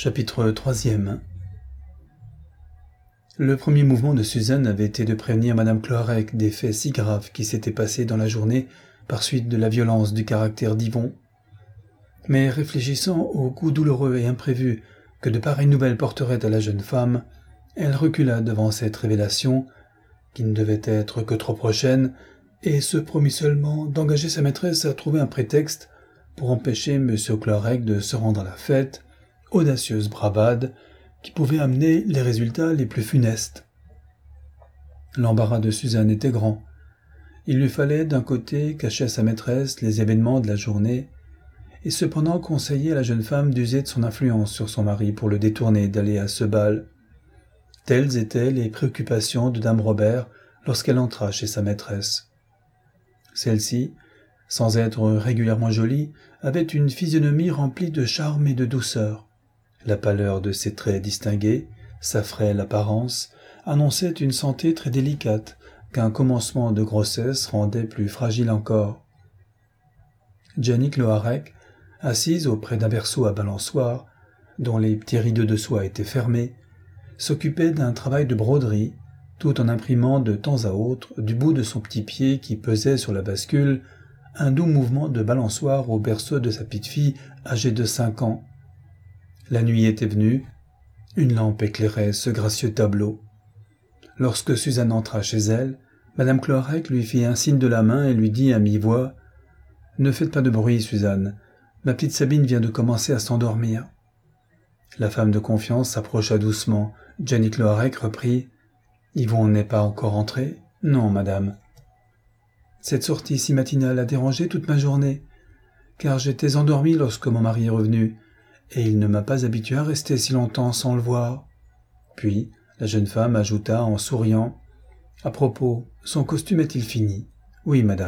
Chapitre 3e. Le premier mouvement de Suzanne avait été de prévenir Madame Cloarec des faits si graves qui s'étaient passés dans la journée par suite de la violence du caractère d'Yvon. Mais réfléchissant au coup douloureux et imprévu que de pareilles nouvelles porteraient à la jeune femme, elle recula devant cette révélation, qui ne devait être que trop prochaine, et se promit seulement d'engager sa maîtresse à trouver un prétexte pour empêcher M. Cloarec de se rendre à la fête, audacieuse bravade qui pouvait amener les résultats les plus funestes. L'embarras de Suzanne était grand. Il lui fallait d'un côté cacher à sa maîtresse les événements de la journée et cependant conseiller à la jeune femme d'user de son influence sur son mari pour le détourner d'aller à ce bal. Telles étaient les préoccupations de dame Robert lorsqu'elle entra chez sa maîtresse. Celle-ci, sans être régulièrement jolie, avait une physionomie remplie de charme et de douceur. La pâleur de ses traits distingués, sa frêle apparence, annonçaient une santé très délicate qu'un commencement de grossesse rendait plus fragile encore. Jenny Cloarec, assise auprès d'un berceau à balançoire, dont les petits rideaux de soie étaient fermés, s'occupait d'un travail de broderie, tout en imprimant de temps à autre, du bout de son petit pied qui pesait sur la bascule, un doux mouvement de balançoire au berceau de sa petite fille âgée de 5 ans. La nuit était venue, une lampe éclairait ce gracieux tableau. Lorsque Suzanne entra chez elle, Madame Cloarec lui fit un signe de la main et lui dit à mi-voix « Ne faites pas de bruit, Suzanne, ma petite Sabine vient de commencer à s'endormir. » La femme de confiance s'approcha doucement. Jenny Cloarec reprit « Yvon n'est pas encore entré ?»« Non, madame. » Cette sortie si matinale a dérangé toute ma journée, car j'étais endormie lorsque mon mari est revenu, et il ne m'a pas habituée à rester si longtemps sans le voir. Puis, la jeune femme ajouta en souriant « À propos, son costume est-il fini ?»« Oui, madame. »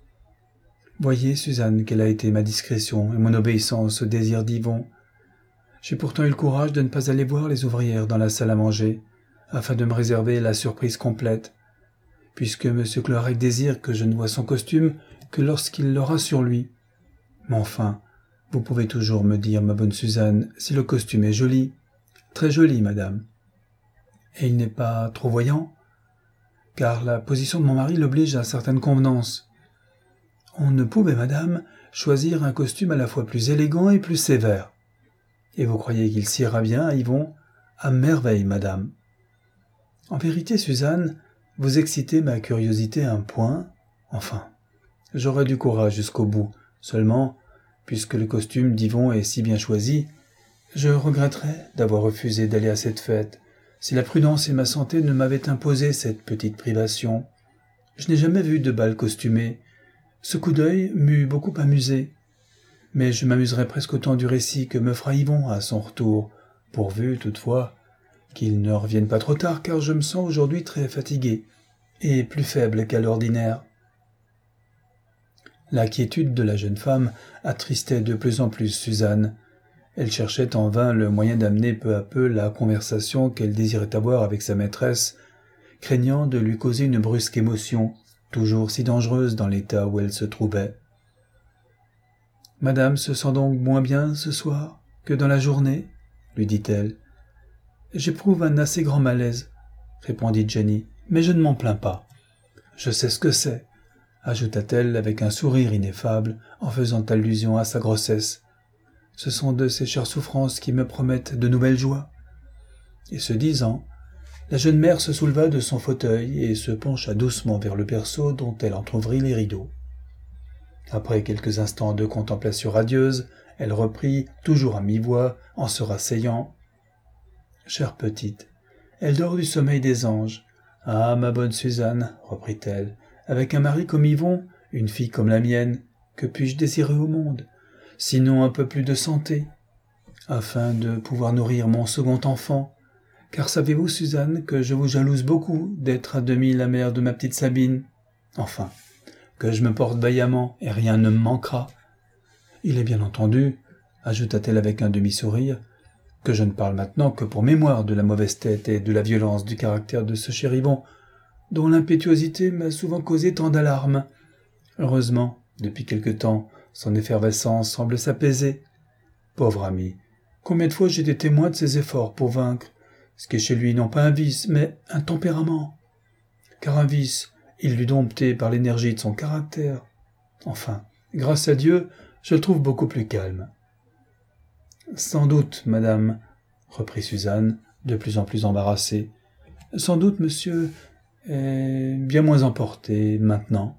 Voyez, Suzanne, quelle a été ma discrétion et mon obéissance au désir d'Yvon. J'ai pourtant eu le courage de ne pas aller voir les ouvrières dans la salle à manger, afin de me réserver la surprise complète, puisque M. Cloarec désire que je ne voie son costume que lorsqu'il l'aura sur lui. Mais enfin, vous pouvez toujours me dire, ma bonne Suzanne, si le costume est joli. Très joli, madame. Et il n'est pas trop voyant, car la position de mon mari l'oblige à certaines convenances. On ne pouvait, madame, choisir un costume à la fois plus élégant et plus sévère. Et vous croyez qu'il s'ira bien à Yvon? À merveille, madame. En vérité, Suzanne, vous excitez ma curiosité à un point. Enfin, j'aurai du courage jusqu'au bout. Seulement, puisque le costume d'Yvon est si bien choisi, je regretterais d'avoir refusé d'aller à cette fête, si la prudence et ma santé ne m'avaient imposé cette petite privation. Je n'ai jamais vu de bal costumé. Ce coup d'œil m'eût beaucoup amusé. Mais je m'amuserai presque autant du récit que me fera Yvon à son retour, pourvu, toutefois, qu'il ne revienne pas trop tard, car je me sens aujourd'hui très fatigué et plus faible qu'à l'ordinaire. La quiétude de la jeune femme attristait de plus en plus Suzanne. Elle cherchait en vain le moyen d'amener peu à peu la conversation qu'elle désirait avoir avec sa maîtresse, craignant de lui causer une brusque émotion, toujours si dangereuse dans l'état où elle se trouvait. « Madame se sent donc moins bien ce soir que dans la journée ?» lui dit-elle. « J'éprouve un assez grand malaise, » répondit Jenny, « mais je ne m'en plains pas. Je sais ce que c'est, » ajouta-t-elle avec un sourire ineffable en faisant allusion à sa grossesse. « Ce sont de ces chères souffrances qui me promettent de nouvelles joies. » Et ce disant, la jeune mère se souleva de son fauteuil et se pencha doucement vers le berceau dont elle entr'ouvrit les rideaux. Après quelques instants de contemplation radieuse, elle reprit, toujours à mi-voix, en se rasseyant. « Chère petite, elle dort du sommeil des anges. Ah, ma bonne Suzanne, reprit-elle, avec un mari comme Yvon, une fille comme la mienne, que puis-je désirer au monde, sinon un peu plus de santé, afin de pouvoir nourrir mon second enfant, car savez-vous, Suzanne, que je vous jalouse beaucoup d'être à demi la mère de ma petite Sabine. Enfin, que je me porte vaillamment et rien ne me manquera. Il est bien entendu, ajouta-t-elle avec un demi-sourire, que je ne parle maintenant que pour mémoire de la mauvaise tête et de la violence du caractère de ce cher Yvon, dont l'impétuosité m'a souvent causé tant d'alarmes. Heureusement, depuis quelque temps, son effervescence semble s'apaiser. Pauvre ami, Combien de fois j'ai été témoin de ses efforts pour vaincre, ce qui est chez lui non pas un vice, mais un tempérament. Car un vice, il l'eût dompté par l'énergie de son caractère. Enfin, grâce à Dieu, je le trouve beaucoup plus calme. Sans doute, madame, reprit Suzanne, de plus en plus embarrassée. Sans doute, monsieur est bien moins emporté maintenant.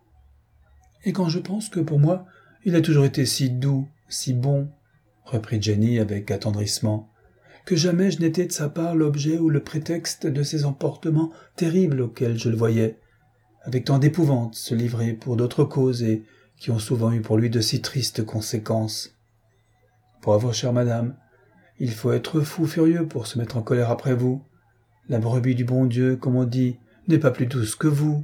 Et quand je pense que pour moi, il a toujours été si doux, si bon, reprit Jenny avec attendrissement, que jamais je n'étais de sa part l'objet ou le prétexte de ces emportements terribles auxquels je le voyais, avec tant d'épouvante, se livrer pour d'autres causes et qui ont souvent eu pour lui de si tristes conséquences. Pauvre chère madame, il faut être fou furieux pour se mettre en colère après vous. La brebis du bon Dieu, comme on dit, n'est pas plus douce que vous.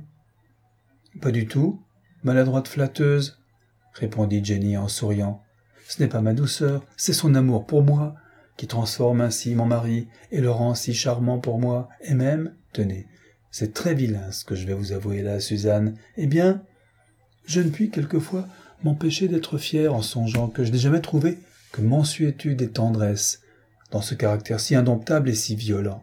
Pas du tout, maladroite flatteuse, répondit Jenny en souriant. Ce n'est pas ma douceur, c'est son amour pour moi, qui transforme ainsi mon mari et le rend si charmant pour moi, et même, tenez, c'est très vilain ce que je vais vous avouer là, Suzanne, eh bien, je ne puis quelquefois m'empêcher d'être fier en songeant que je n'ai jamais trouvé que mansuétude et tendresse dans ce caractère si indomptable et si violent.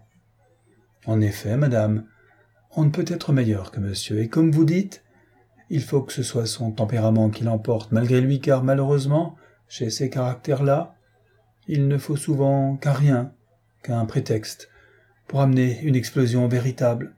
En effet, madame, on ne peut être meilleur que monsieur, et comme vous dites, il faut que ce soit son tempérament qui l'emporte malgré lui, car malheureusement, chez ces caractères-là, il ne faut souvent qu'un rien, qu'un prétexte, pour amener une explosion véritable.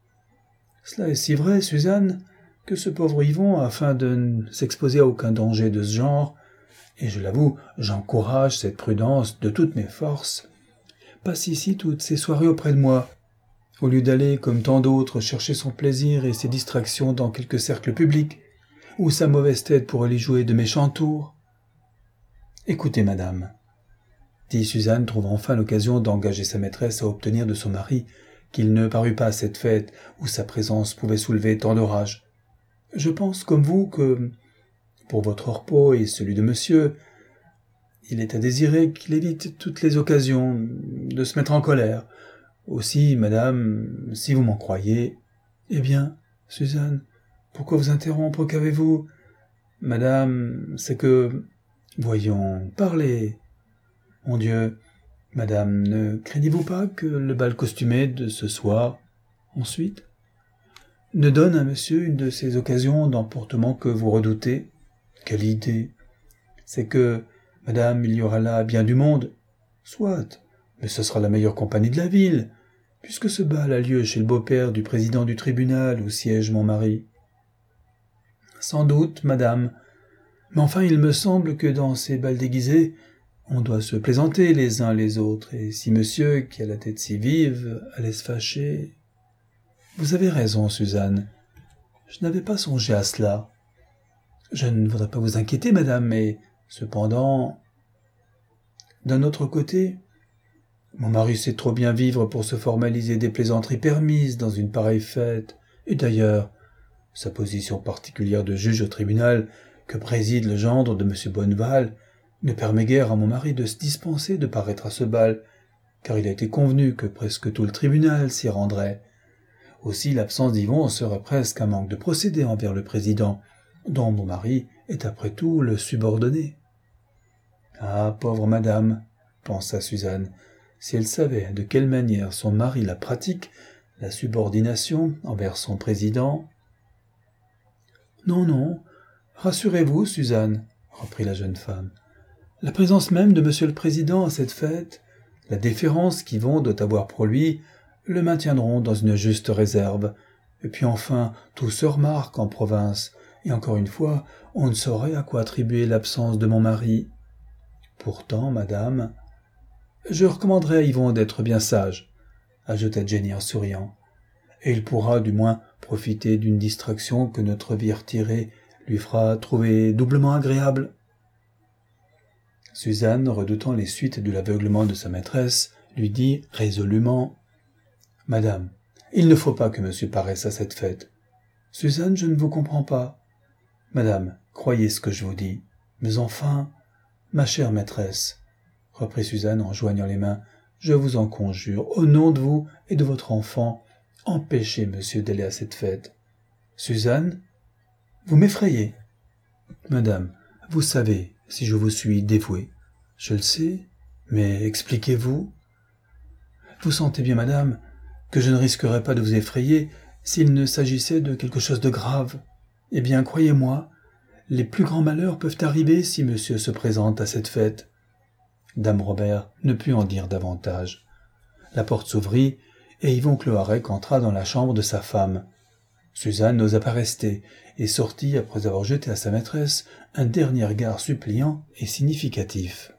Cela est si vrai, Suzanne, que ce pauvre Yvon, afin de ne s'exposer à aucun danger de ce genre, et je l'avoue, j'encourage cette prudence de toutes mes forces, passe ici toutes ses soirées auprès de moi, au lieu d'aller, comme tant d'autres, chercher son plaisir et ses distractions dans quelque cercle public, où sa mauvaise tête pourrait lui jouer de méchants tours. Écoutez, madame, dit Suzanne, trouvant enfin l'occasion d'engager sa maîtresse à obtenir de son mari qu'il ne parût pas à cette fête où sa présence pouvait soulever tant d'orage. Je pense, comme vous, que, pour votre repos et celui de monsieur, il est à désirer qu'il évite toutes les occasions de se mettre en colère. Aussi, madame, si vous m'en croyez... Eh bien, Suzanne, pourquoi vous interrompre, qu'avez-vous? Madame, c'est que... Voyons, parlez. Mon Dieu, madame, ne craignez-vous pas que le bal costumé de ce soir, ensuite, ne donne à monsieur une de ces occasions d'emportement que vous redoutez? Quelle idée! C'est que, madame, il y aura là bien du monde. Soit, mais ce sera la meilleure compagnie de la ville, puisque ce bal a lieu chez le beau-père du président du tribunal où siège mon mari. Sans doute, madame, mais enfin il me semble que dans ces bals déguisés, on doit se plaisanter les uns les autres, et si monsieur, qui a la tête si vive, allait se fâcher... Vous avez raison, Suzanne, je n'avais pas songé à cela. Je ne voudrais pas vous inquiéter, madame, mais cependant... D'un autre côté, mon mari sait trop bien vivre pour se formaliser des plaisanteries permises dans une pareille fête, et d'ailleurs, sa position particulière de juge au tribunal que préside le gendre de M. Bonneval ne permet guère à mon mari de se dispenser de paraître à ce bal, car il a été convenu que presque tout le tribunal s'y rendrait. Aussi l'absence d'Yvon serait presque un manque de procédé envers le président, dont mon mari est après tout le subordonné. Ah, pauvre madame, pensa Suzanne, si elle savait de quelle manière son mari la pratique, la subordination envers son président. Non, non, rassurez-vous, Suzanne, reprit la jeune femme. La présence même de monsieur le président à cette fête, la déférence qu'Yvon doit avoir pour lui, le maintiendront dans une juste réserve. Et puis enfin, tout se remarque en province, et encore une fois, on ne saurait à quoi attribuer l'absence de mon mari. Pourtant, madame, je recommanderais à Yvon d'être bien sage, ajouta Jenny en souriant, et il pourra du moins profiter d'une distraction que notre vie retirée lui fera trouver doublement agréable. Suzanne, redoutant les suites de l'aveuglement de sa maîtresse, lui dit résolument « Madame, il ne faut pas que monsieur paraisse à cette fête. Suzanne, je ne vous comprends pas. Madame, croyez ce que je vous dis. Mais enfin, ma chère maîtresse, reprit Suzanne en joignant les mains, je vous en conjure, au nom de vous et de votre enfant, empêchez monsieur d'aller à cette fête. Suzanne, vous m'effrayez. Madame, vous savez, si je vous suis dévoué, je le sais, Mais expliquez-vous. Vous sentez bien, madame, que je ne risquerais pas de vous effrayer s'il ne s'agissait de quelque chose de grave. Eh bien, croyez-moi, les plus grands malheurs peuvent arriver si monsieur se présente à cette fête. » Dame Robert ne put en dire davantage. La porte s'ouvrit, et Yvon Cloarec entra dans la chambre de sa femme. Suzanne n'osa pas rester, et sortit après avoir jeté à sa maîtresse un dernier regard suppliant et significatif.